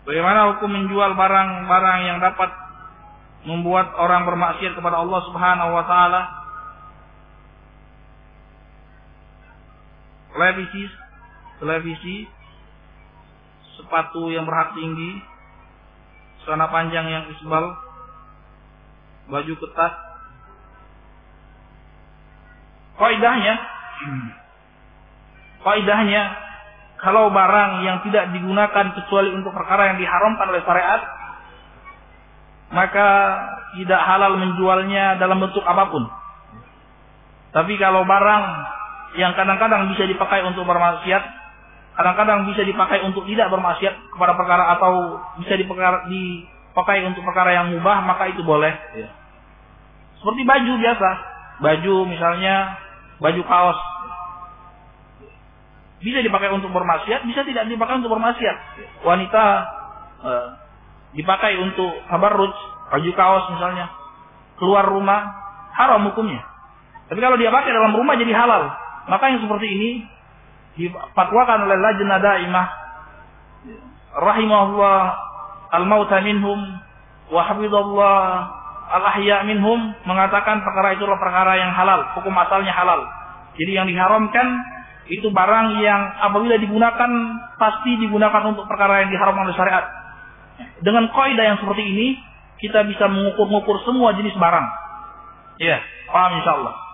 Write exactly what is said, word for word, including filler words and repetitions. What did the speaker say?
Bagaimana hukum menjual barang-barang yang dapat membuat orang bermaksiat kepada Allah Subhanahu wa taala? Televisi, televisi, sepatu yang berhak tinggi, celana panjang yang isbal, baju ketat. Kaidahnya, kaidahnya kalau barang yang tidak digunakan kecuali untuk perkara yang diharamkan oleh syariat, maka tidak halal menjualnya dalam bentuk apapun. Tapi kalau barang yang kadang-kadang bisa dipakai untuk bermaksiat, kadang-kadang bisa dipakai untuk tidak bermaksiat kepada perkara, atau bisa dipakai untuk perkara yang mubah, maka itu boleh. Ya. Seperti baju biasa, baju misalnya baju kaos, bisa dipakai untuk bermaksiat, bisa tidak dipakai untuk bermaksiat. Wanita eh, dipakai untuk tabarruj, baju kaos misalnya, keluar rumah, haram hukumnya. Tapi kalau dia pakai dalam rumah jadi halal. Maka yang seperti ini difatwakan oleh Lajnah Daimah rahimahullah al-mauta minhum wa hafizallah al-ahya minhum, mengatakan perkara itu adalah perkara yang halal, hukum asalnya halal. Jadi yang diharamkan itu barang yang apabila digunakan pasti digunakan untuk perkara yang diharamkan oleh syariat. Dengan kaidah yang seperti ini kita bisa mengukur-ngukur semua jenis barang. Ya, paham insyaallah.